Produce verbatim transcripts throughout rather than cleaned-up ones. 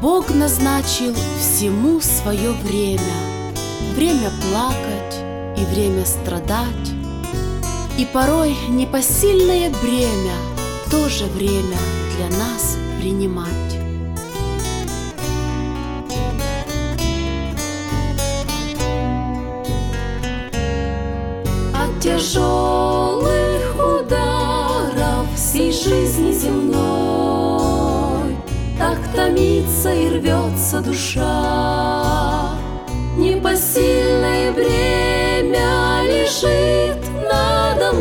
Бог назначил всему свое время, время плакать и время страдать, и порой непосильное бремя тоже время для нас принимать. От тяжелых ударов всей жизни земной так томится и рвется душа, непосильное бремя лежит надо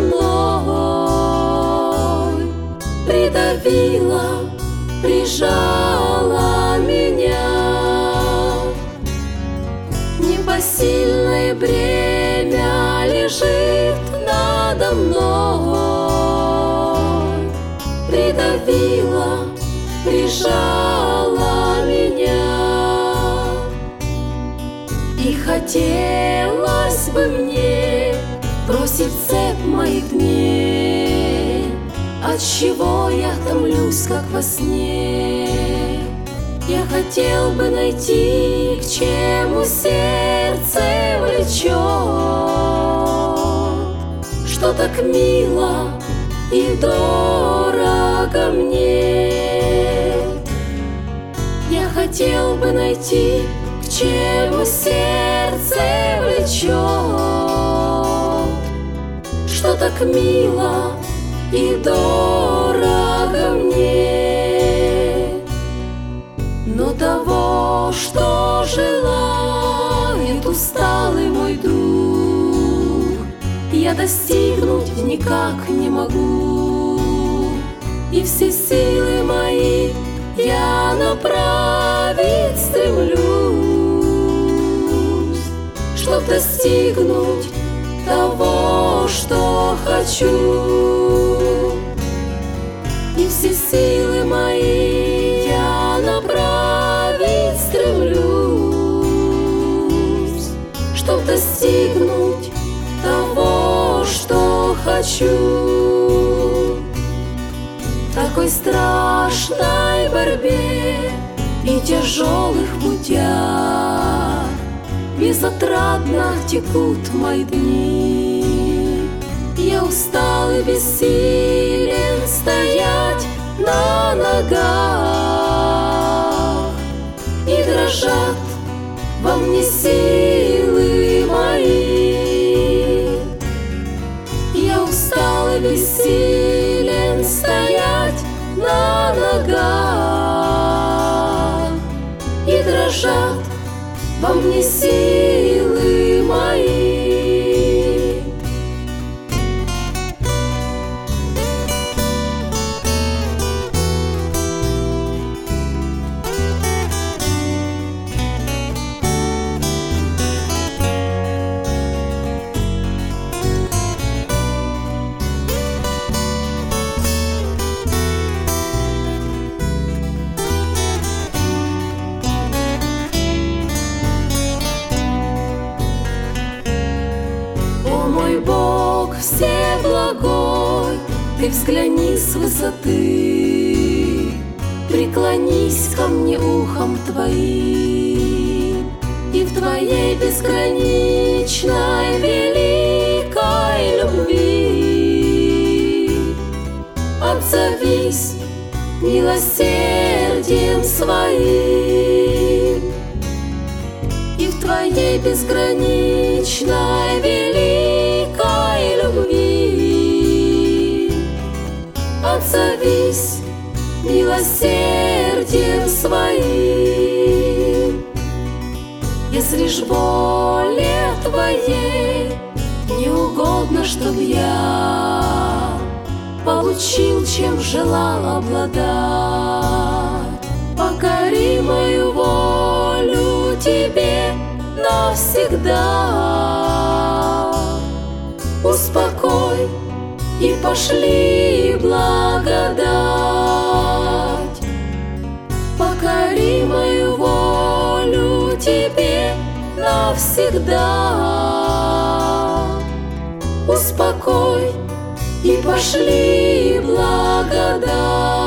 мной, придавила, прижала меня. Непосильное бремя лежит надо мной, придавила, прижала меня. И хотелось бы мне бросить цепь моих дней, отчего я томлюсь, как во сне. Я хотел бы найти, к чему сердце влечет, что так мило и дорого мне. Я хотел бы найти, к чему сердце влечет, что так мило и дорого мне. Но того, что желает усталый мой дух, я достигнуть никак не могу, и все силы мои я направить стремлюсь, чтоб достигнуть того, что хочу. И все силы мои я направить стремлюсь, чтоб достигнуть того, что хочу. В такой страшной борьбе и тяжелых путях безотрадно текут мои дни. Я устал и бессилен стоять на ногах, и дрожат во мне силы мои. Я устал и бессилен стоять на ногах, и дрожат во мне силы мои. Бог всеблагой, ты взгляни с высоты, преклонись ко мне ухом твоим, и в твоей безграничной великой любви отзовись милосердием своим. И в твоей безграничной великой любви отзовись милосердием своим. Если ж воле твоей не угодно, чтоб я получил, чем желал обладать, покори мою волю тебе навсегда. Успокой и пошли благодать, покори мою волю тебе навсегда. Успокой и пошли благодать.